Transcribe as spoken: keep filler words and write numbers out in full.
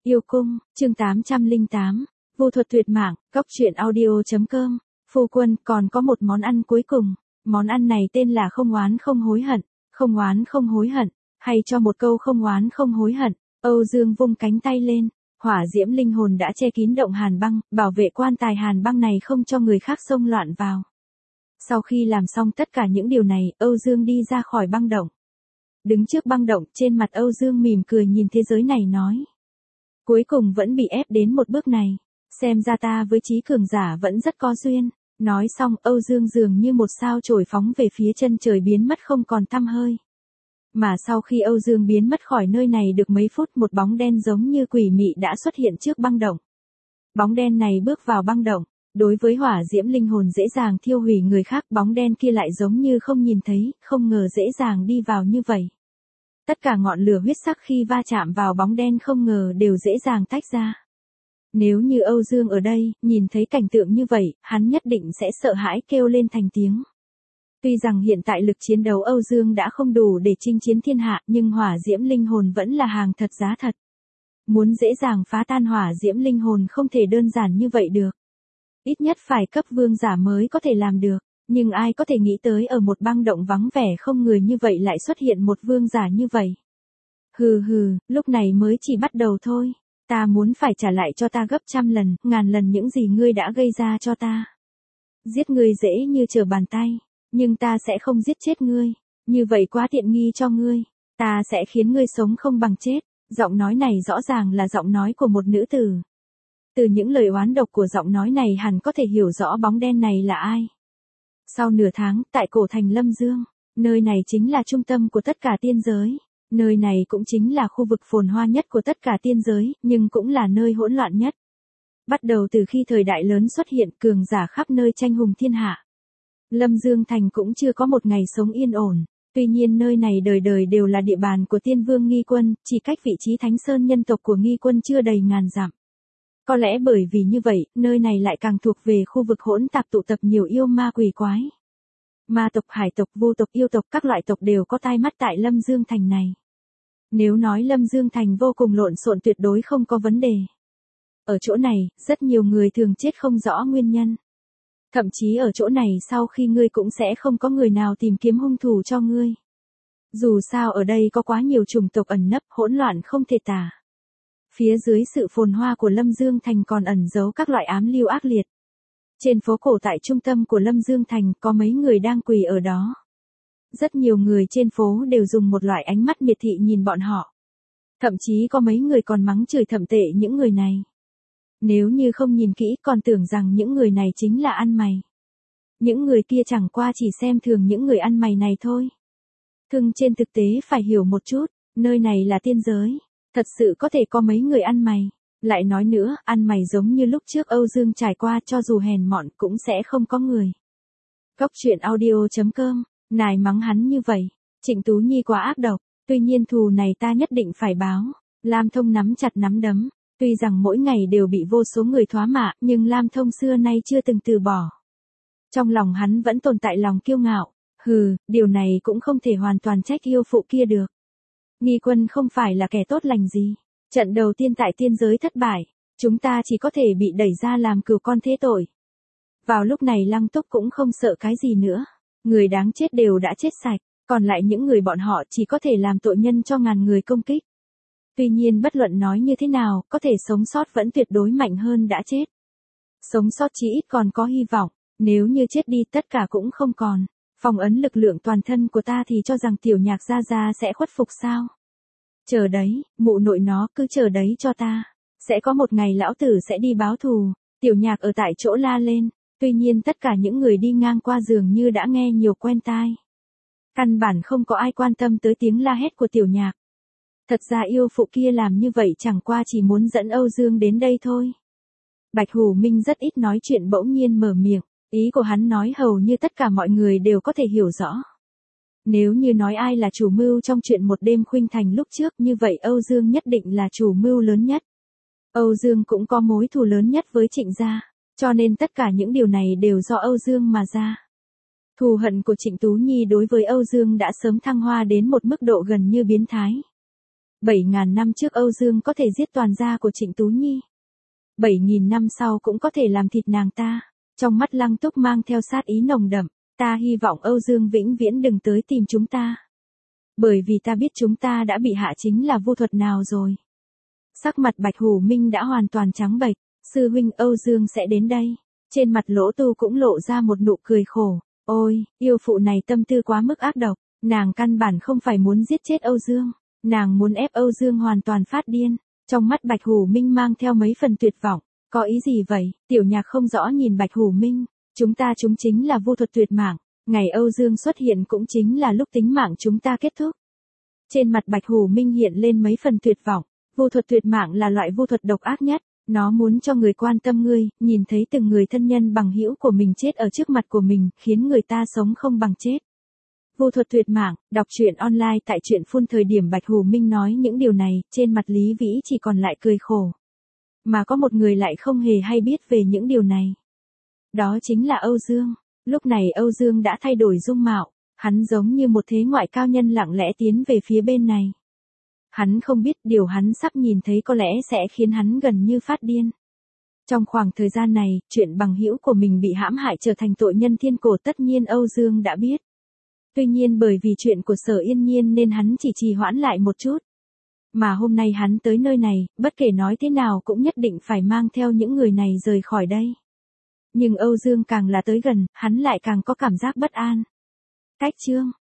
Yêu cung, chương tám trăm lẻ tám, vô thuật tuyệt mạng, góc truyện audio.com. Phu quân, còn có một món ăn cuối cùng. Món ăn này tên là không oán không hối hận. Không oán không hối hận, hay cho một câu không oán không hối hận. Âu Dương vung cánh tay lên, hỏa diễm linh hồn đã che kín động hàn băng, bảo vệ quan tài hàn băng này không cho người khác xông loạn vào. Sau khi làm xong tất cả những điều này, Âu Dương đi ra khỏi băng động. Đứng trước băng động, trên mặt Âu Dương mỉm cười nhìn thế giới này nói. Cuối cùng vẫn bị ép đến một bước này. Xem ra ta với trí cường giả vẫn rất có duyên. Nói xong, Âu Dương dường như một sao chổi phóng về phía chân trời biến mất không còn tăm hơi. Mà sau khi Âu Dương biến mất khỏi nơi này được mấy phút, một bóng đen giống như quỷ mị đã xuất hiện trước băng động. Bóng đen này bước vào băng động. Đối với hỏa diễm linh hồn dễ dàng thiêu hủy người khác, bóng đen kia lại giống như không nhìn thấy, không ngờ dễ dàng đi vào như vậy. Tất cả ngọn lửa huyết sắc khi va chạm vào bóng đen không ngờ đều dễ dàng tách ra. Nếu như Âu Dương ở đây, nhìn thấy cảnh tượng như vậy, hắn nhất định sẽ sợ hãi kêu lên thành tiếng. Tuy rằng hiện tại lực chiến đấu Âu Dương đã không đủ để chinh chiến thiên hạ, nhưng hỏa diễm linh hồn vẫn là hàng thật giá thật. Muốn dễ dàng phá tan hỏa diễm linh hồn không thể đơn giản như vậy được. Ít nhất phải cấp vương giả mới có thể làm được. Nhưng ai có thể nghĩ tới ở một băng động vắng vẻ không người như vậy lại xuất hiện một vương giả như vậy. Hừ hừ, lúc này mới chỉ bắt đầu thôi. Ta muốn phải trả lại cho ta gấp trăm lần, ngàn lần những gì ngươi đã gây ra cho ta. Giết ngươi dễ như trở bàn tay, nhưng ta sẽ không giết chết ngươi. Như vậy quá tiện nghi cho ngươi. Ta sẽ khiến ngươi sống không bằng chết. Giọng nói này rõ ràng là giọng nói của một nữ tử. Từ những lời oán độc của giọng nói này hẳn có thể hiểu rõ bóng đen này là ai. Sau nửa tháng, tại cổ thành Lâm Dương, nơi này chính là trung tâm của tất cả tiên giới. Nơi này cũng chính là khu vực phồn hoa nhất của tất cả tiên giới, nhưng cũng là nơi hỗn loạn nhất. Bắt đầu từ khi thời đại lớn xuất hiện, cường giả khắp nơi tranh hùng thiên hạ. Lâm Dương Thành cũng chưa có một ngày sống yên ổn. Tuy nhiên nơi này đời đời đều là địa bàn của tiên vương Nghi Quân, chỉ cách vị trí Thánh Sơn nhân tộc của Nghi Quân chưa đầy ngàn dặm. Có lẽ bởi vì như vậy, nơi này lại càng thuộc về khu vực hỗn tạp tụ tập nhiều yêu ma quỷ quái. Ma tộc, hải tộc, vô tộc, yêu tộc, các loại tộc đều có tai mắt tại Lâm Dương Thành này. Nếu nói Lâm Dương Thành vô cùng lộn xộn tuyệt đối không có vấn đề. Ở chỗ này, rất nhiều người thường chết không rõ nguyên nhân. Thậm chí ở chỗ này sau khi ngươi cũng sẽ không có người nào tìm kiếm hung thủ cho ngươi. Dù sao ở đây có quá nhiều chủng tộc ẩn nấp, hỗn loạn không thể tả. Phía dưới sự phồn hoa của Lâm Dương Thành còn ẩn giấu các loại ám lưu ác liệt. Trên phố cổ tại trung tâm của Lâm Dương Thành có mấy người đang quỳ ở đó. Rất nhiều người trên phố đều dùng một loại ánh mắt miệt thị nhìn bọn họ. Thậm chí có mấy người còn mắng chửi thậm tệ những người này. Nếu như không nhìn kỹ còn tưởng rằng những người này chính là ăn mày. Những người kia chẳng qua chỉ xem thường những người ăn mày này thôi. Thường trên thực tế phải hiểu một chút, nơi này là tiên giới. Thật sự có thể có mấy người ăn mày. Lại nói nữa, ăn mày giống như lúc trước Âu Dương trải qua cho dù hèn mọn cũng sẽ không có người. Góc truyện audio.com, nài mắng hắn như vậy. Trịnh Tú Nhi quá ác độc, tuy nhiên thù này ta nhất định phải báo. Lam Thông nắm chặt nắm đấm. Tuy rằng mỗi ngày đều bị vô số người thoá mạ, nhưng Lam Thông xưa nay chưa từng từ bỏ. Trong lòng hắn vẫn tồn tại lòng kiêu ngạo. Hừ, điều này cũng không thể hoàn toàn trách yêu phụ kia được. Nghi Quân không phải là kẻ tốt lành gì. Trận đầu tiên tại tiên giới thất bại, chúng ta chỉ có thể bị đẩy ra làm cừu con thế tội. Vào lúc này Lăng Túc cũng không sợ cái gì nữa. Người đáng chết đều đã chết sạch, còn lại những người bọn họ chỉ có thể làm tội nhân cho ngàn người công kích. Tuy nhiên bất luận nói như thế nào, có thể sống sót vẫn tuyệt đối mạnh hơn đã chết. Sống sót chỉ ít còn có hy vọng, nếu như chết đi tất cả cũng không còn. Phong ấn lực lượng toàn thân của ta thì cho rằng tiểu Nhạc gia gia sẽ khuất phục sao? Chờ đấy, mụ nội nó cứ chờ đấy cho ta. Sẽ có một ngày lão tử sẽ đi báo thù. Tiểu Nhạc ở tại chỗ la lên. Tuy nhiên tất cả những người đi ngang qua dường như đã nghe nhiều quen tai. Căn bản không có ai quan tâm tới tiếng la hét của Tiểu Nhạc. Thật ra yêu phụ kia làm như vậy chẳng qua chỉ muốn dẫn Âu Dương đến đây thôi. Bạch Hủ Minh rất ít nói chuyện bỗng nhiên mở miệng. Ý của hắn nói hầu như tất cả mọi người đều có thể hiểu rõ. Nếu như nói ai là chủ mưu trong chuyện một đêm khuynh thành lúc trước như vậy Âu Dương nhất định là chủ mưu lớn nhất. Âu Dương cũng có mối thù lớn nhất với Trịnh gia, cho nên tất cả những điều này đều do Âu Dương mà ra. Thù hận của Trịnh Tú Nhi đối với Âu Dương đã sớm thăng hoa đến một mức độ gần như biến thái. bảy nghìn năm trước Âu Dương có thể giết toàn gia của Trịnh Tú Nhi. bảy nghìn năm sau cũng có thể làm thịt nàng ta. Trong mắt Lăng Túc mang theo sát ý nồng đậm, ta hy vọng Âu Dương vĩnh viễn đừng tới tìm chúng ta. Bởi vì ta biết chúng ta đã bị hạ chính là vu thuật nào rồi. Sắc mặt Bạch Hủ Minh đã hoàn toàn trắng bệch, sư huynh Âu Dương sẽ đến đây. Trên mặt Lỗ Tu cũng lộ ra một nụ cười khổ. Ôi, yêu phụ này tâm tư quá mức ác độc, nàng căn bản không phải muốn giết chết Âu Dương, nàng muốn ép Âu Dương hoàn toàn phát điên. Trong mắt Bạch Hủ Minh mang theo mấy phần tuyệt vọng, có ý gì vậy? Tiểu Nhạc không rõ nhìn Bạch Hủ Minh, chúng ta chúng chính là vu thuật tuyệt mạng, ngày Âu Dương xuất hiện cũng chính là lúc tính mạng chúng ta kết thúc. Trên mặt Bạch Hủ Minh hiện lên mấy phần tuyệt vọng, vu thuật tuyệt mạng là loại vu thuật độc ác nhất, nó muốn cho người quan tâm ngươi, nhìn thấy từng người thân nhân bằng hữu của mình chết ở trước mặt của mình, khiến người ta sống không bằng chết. Vu thuật tuyệt mạng, đọc truyện online tại truyện phun thời điểm Bạch Hủ Minh nói những điều này, trên mặt Lý Vĩ chỉ còn lại cười khổ. Mà có một người lại không hề hay biết về những điều này. Đó chính là Âu Dương. Lúc này Âu Dương đã thay đổi dung mạo, hắn giống như một thế ngoại cao nhân lặng lẽ tiến về phía bên này. Hắn không biết điều hắn sắp nhìn thấy có lẽ sẽ khiến hắn gần như phát điên. Trong khoảng thời gian này, chuyện bằng hữu của mình bị hãm hại trở thành tội nhân thiên cổ tất nhiên Âu Dương đã biết. Tuy nhiên bởi vì chuyện của Sở Yên Nhiên nên hắn chỉ trì hoãn lại một chút. Mà hôm nay hắn tới nơi này, bất kể nói thế nào cũng nhất định phải mang theo những người này rời khỏi đây. Nhưng Âu Dương càng là tới gần, hắn lại càng có cảm giác bất an. Cách chương